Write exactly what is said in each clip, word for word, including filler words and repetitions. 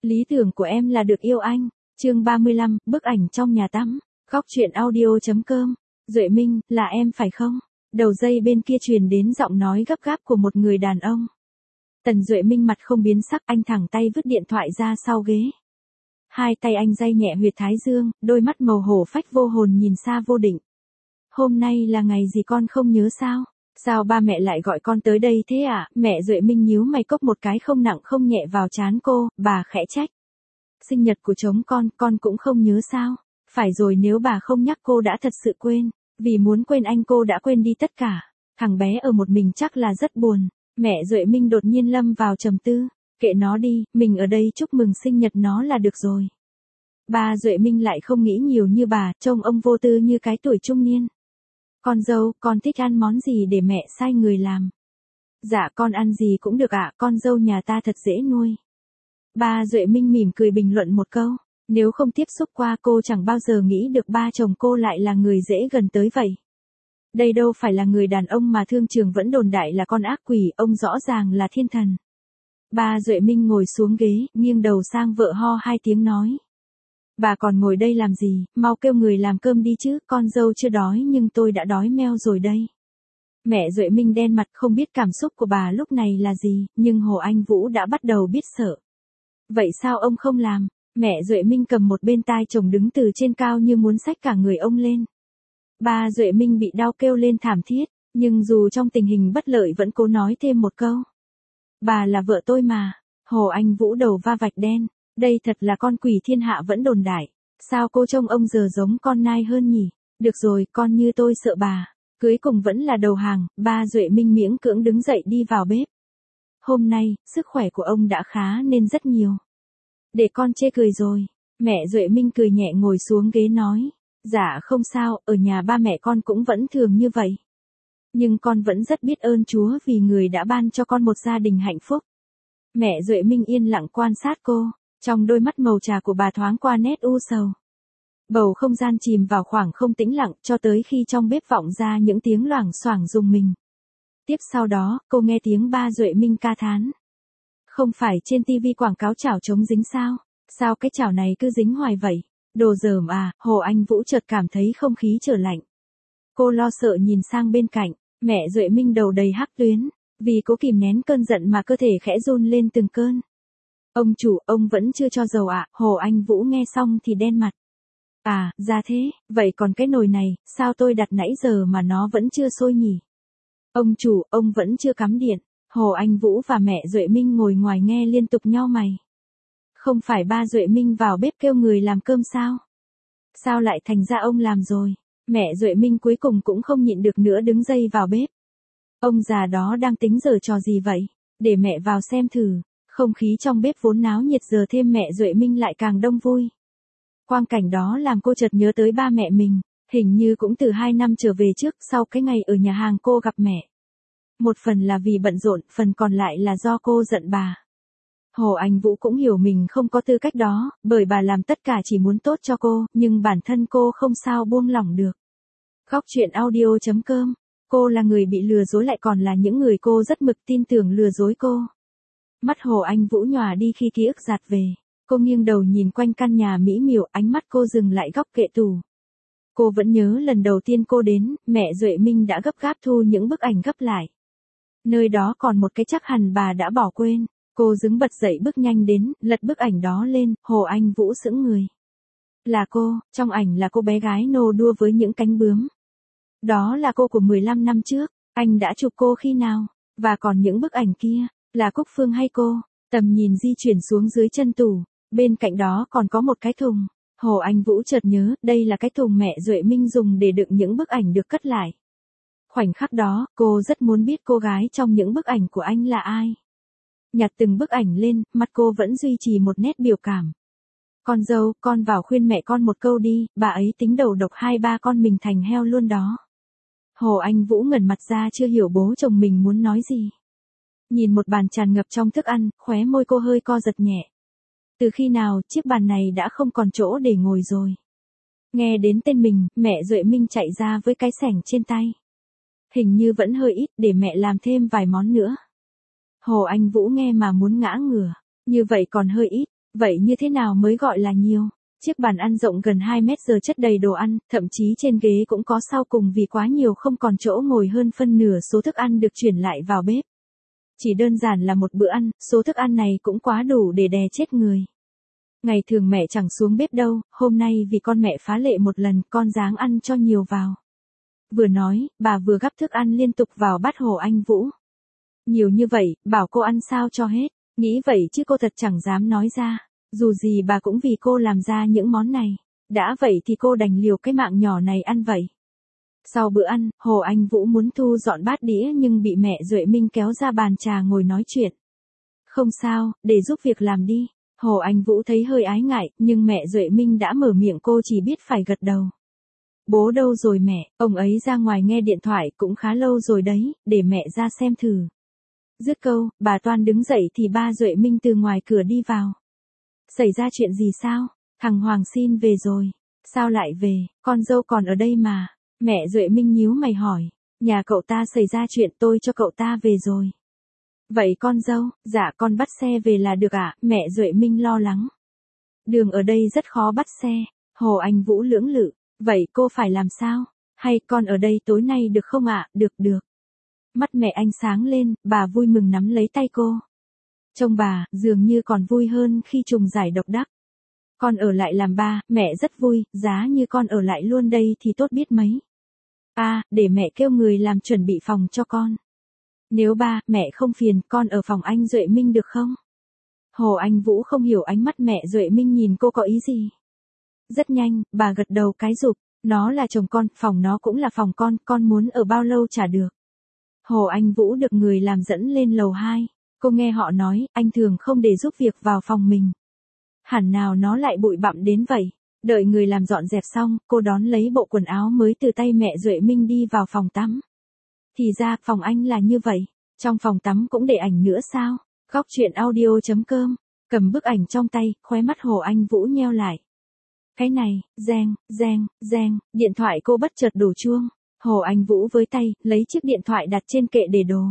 Lý tưởng của em là được yêu anh. Chương ba mươi lăm, bức ảnh trong nhà tắm. Góc truyện audio chấm com. Duệ Minh, là em phải không? Đầu dây bên kia truyền đến giọng nói gấp gáp của một người đàn ông. Tần Duệ Minh mặt không biến sắc, anh thẳng tay vứt điện thoại ra sau ghế. Hai tay anh day nhẹ huyệt thái dương, đôi mắt màu hổ phách vô hồn nhìn xa vô định. Hôm nay là ngày gì con không nhớ sao? Sao ba mẹ lại gọi con tới đây thế ạ? À? Mẹ Duệ Minh nhíu mày cốc một cái không nặng không nhẹ vào trán cô, bà khẽ trách. Sinh nhật của chồng con, con cũng không nhớ sao? Phải rồi, nếu bà không nhắc cô đã thật sự quên. Vì muốn quên anh cô đã quên đi tất cả. Thằng bé ở một mình chắc là rất buồn. Mẹ Duệ Minh đột nhiên lâm vào trầm tư. Kệ nó đi, mình ở đây chúc mừng sinh nhật nó là được rồi. Ba Duệ Minh lại không nghĩ nhiều như bà, trông ông vô tư như cái tuổi trung niên. Con dâu, con thích ăn món gì để mẹ sai người làm? Dạ con ăn gì cũng được ạ, con dâu nhà ta thật dễ nuôi. Ba Duệ Minh mỉm cười bình luận một câu. Nếu không tiếp xúc qua cô chẳng bao giờ nghĩ được ba chồng cô lại là người dễ gần tới vậy. Đây đâu phải là người đàn ông mà thương trường vẫn đồn đại là con ác quỷ, ông rõ ràng là thiên thần. Ba Duệ Minh ngồi xuống ghế, nghiêng đầu sang vợ ho hai tiếng nói. Bà còn ngồi đây làm gì, mau kêu người làm cơm đi chứ, con dâu chưa đói nhưng tôi đã đói meo rồi đây. Mẹ Duệ Minh đen mặt không biết cảm xúc của bà lúc này là gì, nhưng Hồ Anh Vũ đã bắt đầu biết sợ. Vậy sao ông không làm? Mẹ Duệ Minh cầm một bên tai chồng đứng từ trên cao như muốn xách cả người ông lên. Ba Duệ Minh bị đau kêu lên thảm thiết, nhưng dù trong tình hình bất lợi vẫn cố nói thêm một câu. Bà là vợ tôi mà. Hồ Anh Vũ đầu va vạch đen. Đây thật là con quỷ thiên hạ vẫn đồn đại. Sao cô trông ông giờ giống con nai hơn nhỉ? Được rồi, con như tôi sợ bà. Cuối cùng vẫn là đầu hàng. Ba Duệ Minh miễn cưỡng đứng dậy đi vào bếp. Hôm nay, sức khỏe của ông đã khá nên rất nhiều. Để con chê cười rồi. Mẹ Duệ Minh cười nhẹ ngồi xuống ghế nói. Dạ không sao, ở nhà ba mẹ con cũng vẫn thường như vậy. Nhưng con vẫn rất biết ơn Chúa vì người đã ban cho con một gia đình hạnh phúc. Mẹ Duệ Minh yên lặng quan sát cô. Trong đôi mắt màu trà của bà thoáng qua nét u sầu. Bầu không gian chìm vào khoảng không tĩnh lặng cho tới khi trong bếp vọng ra những tiếng loảng xoảng rùng mình. Tiếp sau đó, cô nghe tiếng ba Duệ Minh ca thán. Không phải trên tivi quảng cáo chảo chống dính sao? Sao cái chảo này cứ dính hoài vậy? Đồ dởm à? Hồ Anh Vũ chợt cảm thấy không khí trở lạnh. Cô lo sợ nhìn sang bên cạnh, mẹ Duệ Minh đầu đầy hắc tuyến, vì cố kìm nén cơn giận mà cơ thể khẽ run lên từng cơn. Ông chủ, ông vẫn chưa cho dầu ạ? À? Hồ Anh Vũ nghe xong thì đen mặt. À, ra thế, vậy còn cái nồi này, sao tôi đặt nãy giờ mà nó vẫn chưa sôi nhỉ? Ông chủ, ông vẫn chưa cắm điện. Hồ Anh Vũ và mẹ Duệ Minh ngồi ngoài nghe liên tục nhao mày. Không phải ba Duệ Minh vào bếp kêu người làm cơm sao? Sao lại thành ra ông làm rồi? Mẹ Duệ Minh cuối cùng cũng không nhịn được nữa đứng dây vào bếp. Ông già đó đang tính giở trò gì vậy? Để mẹ vào xem thử. Không khí trong bếp vốn náo nhiệt giờ thêm mẹ Duệ Minh lại càng đông vui. Quang cảnh đó làm cô chợt nhớ tới ba mẹ mình, hình như cũng từ hai năm trở về trước sau cái ngày ở nhà hàng cô gặp mẹ. Một phần là vì bận rộn, phần còn lại là do cô giận bà. Hồ Anh Vũ cũng hiểu mình không có tư cách đó, bởi bà làm tất cả chỉ muốn tốt cho cô, nhưng bản thân cô không sao buông lỏng được. Góc truyện audio chấm com. Cô là người bị lừa dối lại còn là những người cô rất mực tin tưởng lừa dối cô. Mắt Hồ Anh Vũ nhòa đi khi ký ức dạt về. Cô nghiêng đầu nhìn quanh căn nhà mỹ miều, ánh mắt cô dừng lại góc kệ tủ. Cô vẫn nhớ lần đầu tiên cô đến, mẹ Duệ Minh đã gấp gáp thu những bức ảnh gấp lại. Nơi đó còn một cái chắc hẳn bà đã bỏ quên. Cô đứng bật dậy bước nhanh đến, lật bức ảnh đó lên, Hồ Anh Vũ sững người. Là cô, trong ảnh là cô bé gái nô đua với những cánh bướm. Đó là cô của mười lăm năm trước, anh đã chụp cô khi nào? Và còn những bức ảnh kia, là Cúc Phương hay cô? Tầm nhìn di chuyển xuống dưới chân tủ, bên cạnh đó còn có một cái thùng. Hồ Anh Vũ chợt nhớ, đây là cái thùng mẹ Duệ Minh dùng để đựng những bức ảnh được cất lại. Khoảnh khắc đó, cô rất muốn biết cô gái trong những bức ảnh của anh là ai. Nhặt từng bức ảnh lên, mặt cô vẫn duy trì một nét biểu cảm. Con dâu, con vào khuyên mẹ con một câu đi, bà ấy tính đầu độc hai ba con mình thành heo luôn đó. Hồ Anh Vũ ngẩn mặt ra chưa hiểu bố chồng mình muốn nói gì. Nhìn một bàn tràn ngập trong thức ăn, khóe môi cô hơi co giật nhẹ. Từ khi nào, chiếc bàn này đã không còn chỗ để ngồi rồi. Nghe đến tên mình, mẹ Duệ Minh chạy ra với cái xẻng trên tay. Hình như vẫn hơi ít, để mẹ làm thêm vài món nữa. Hồ Anh Vũ nghe mà muốn ngã ngửa. Như vậy còn hơi ít. Vậy như thế nào mới gọi là nhiều? Chiếc bàn ăn rộng gần hai mét giờ chất đầy đồ ăn, thậm chí trên ghế cũng có sau cùng vì quá nhiều không còn chỗ ngồi, hơn phân nửa số thức ăn được chuyển lại vào bếp. Chỉ đơn giản là một bữa ăn, số thức ăn này cũng quá đủ để đè chết người. Ngày thường mẹ chẳng xuống bếp đâu, hôm nay vì con mẹ phá lệ một lần, con ráng ăn cho nhiều vào. Vừa nói, bà vừa gắp thức ăn liên tục vào bát Hồ Anh Vũ. Nhiều như vậy, bảo cô ăn sao cho hết, nghĩ vậy chứ cô thật chẳng dám nói ra. Dù gì bà cũng vì cô làm ra những món này. Đã vậy thì cô đành liều cái mạng nhỏ này ăn vậy. Sau bữa ăn, Hồ Anh Vũ muốn thu dọn bát đĩa nhưng bị mẹ Duệ Minh kéo ra bàn trà ngồi nói chuyện. Không sao, để giúp việc làm đi. Hồ Anh Vũ thấy hơi ái ngại, nhưng mẹ Duệ Minh đã mở miệng cô chỉ biết phải gật đầu. Bố đâu rồi mẹ, ông ấy ra ngoài nghe điện thoại cũng khá lâu rồi đấy, để mẹ ra xem thử. Dứt câu, bà Toan đứng dậy thì ba Duệ Minh từ ngoài cửa đi vào. Xảy ra chuyện gì sao? Thằng Hoàng xin về rồi. Sao lại về, con dâu còn ở đây mà. Mẹ Duệ Minh nhíu mày hỏi. Nhà cậu ta xảy ra chuyện, tôi cho cậu ta về rồi. Vậy con dâu, dạ con bắt xe về là được ạ, mẹ Duệ Minh lo lắng. Đường ở đây rất khó bắt xe. Hồ Anh Vũ lưỡng lự. Vậy cô phải làm sao? Hay con ở đây tối nay được không ạ? Được được. Mắt mẹ anh sáng lên, bà vui mừng nắm lấy tay cô. Trông bà, dường như còn vui hơn khi trùng giải độc đắc. Con ở lại làm ba, mẹ rất vui, giá như con ở lại luôn đây thì tốt biết mấy. À, để mẹ kêu người làm chuẩn bị phòng cho con. Nếu ba, mẹ không phiền, con ở phòng anh Duệ Minh được không? Hồ Anh Vũ không hiểu ánh mắt mẹ Duệ Minh nhìn cô có ý gì. Rất nhanh, bà gật đầu cái rụp, nó là chồng con, phòng nó cũng là phòng con, con muốn ở bao lâu chả được. Hồ Anh Vũ được người làm dẫn lên lầu hai. Cô nghe họ nói, anh thường không để giúp việc vào phòng mình. Hẳn nào nó lại bụi bặm đến vậy. Đợi người làm dọn dẹp xong, cô đón lấy bộ quần áo mới từ tay mẹ Duệ Minh đi vào phòng tắm. Thì ra, phòng anh là như vậy. Trong phòng tắm cũng để ảnh nữa sao? Góc truyện audio chấm com. Cầm bức ảnh trong tay, khóe mắt Hồ Anh Vũ nheo lại. Cái này, reng, reng, reng, điện thoại cô bất chợt đổ chuông. Hồ Anh Vũ với tay, lấy chiếc điện thoại đặt trên kệ để đồ.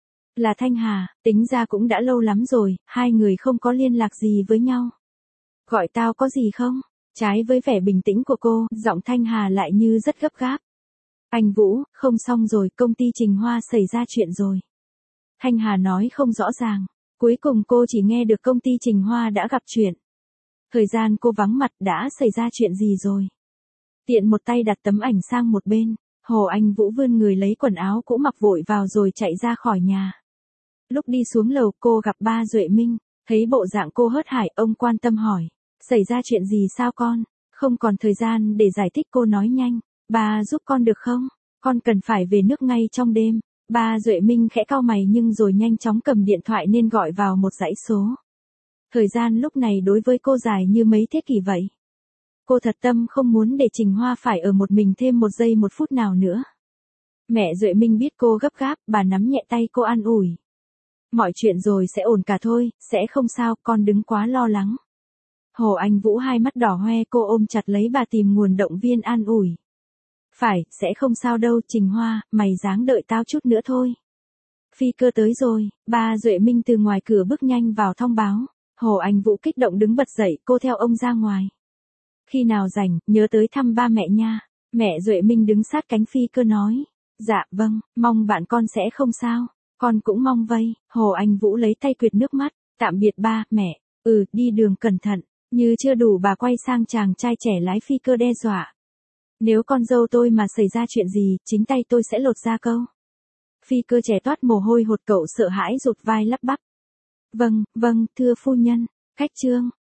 Là Thanh Hà, tính ra cũng đã lâu lắm rồi, hai người không có liên lạc gì với nhau. Gọi tao có gì không? Trái với vẻ bình tĩnh của cô, giọng Thanh Hà lại như rất gấp gáp. Anh Vũ, không xong rồi, công ty Trình Hoa xảy ra chuyện rồi. Thanh Hà nói không rõ ràng. Cuối cùng cô chỉ nghe được công ty Trình Hoa đã gặp chuyện. Thời gian cô vắng mặt đã xảy ra chuyện gì rồi? Tiện một tay đặt tấm ảnh sang một bên, Hồ Anh Vũ vươn người lấy quần áo cũ mặc vội vào rồi chạy ra khỏi nhà. Lúc đi xuống lầu cô gặp ba Duệ Minh, thấy bộ dạng cô hớt hải, ông quan tâm hỏi. Xảy ra chuyện gì sao con? Không còn thời gian để giải thích, cô nói nhanh. Ba giúp con được không? Con cần phải về nước ngay trong đêm. Ba Duệ Minh khẽ cau mày nhưng rồi nhanh chóng cầm điện thoại nên gọi vào một dãy số. Thời gian lúc này đối với cô dài như mấy thế kỷ vậy. Cô thật tâm không muốn để Trình Hoa phải ở một mình thêm một giây một phút nào nữa. Mẹ Duệ Minh biết cô gấp gáp, bà nắm nhẹ tay cô an ủi. Mọi chuyện rồi sẽ ổn cả thôi, sẽ không sao, con đừng quá lo lắng. Hồ Anh Vũ hai mắt đỏ hoe, cô ôm chặt lấy bà tìm nguồn động viên an ủi. Phải, sẽ không sao đâu, Trình Hoa, mày ráng đợi tao chút nữa thôi. Phi cơ tới rồi, ba Duệ Minh từ ngoài cửa bước nhanh vào thông báo. Hồ Anh Vũ kích động đứng bật dậy, cô theo ông ra ngoài. Khi nào rảnh, nhớ tới thăm ba mẹ nha. Mẹ Duệ Minh đứng sát cánh phi cơ nói. Dạ vâng, mong bạn con sẽ không sao. Con cũng mong vây. Hồ Anh Vũ lấy tay quệt nước mắt. Tạm biệt ba, mẹ. Ừ, đi đường cẩn thận. Như chưa đủ bà quay sang chàng trai trẻ lái phi cơ đe dọa. Nếu con dâu tôi mà xảy ra chuyện gì, chính tay tôi sẽ lột ra câu. Phi cơ trẻ toát mồ hôi hột, cậu sợ hãi rụt vai lắp bắp. Vâng, vâng, thưa phu nhân. Khách trương.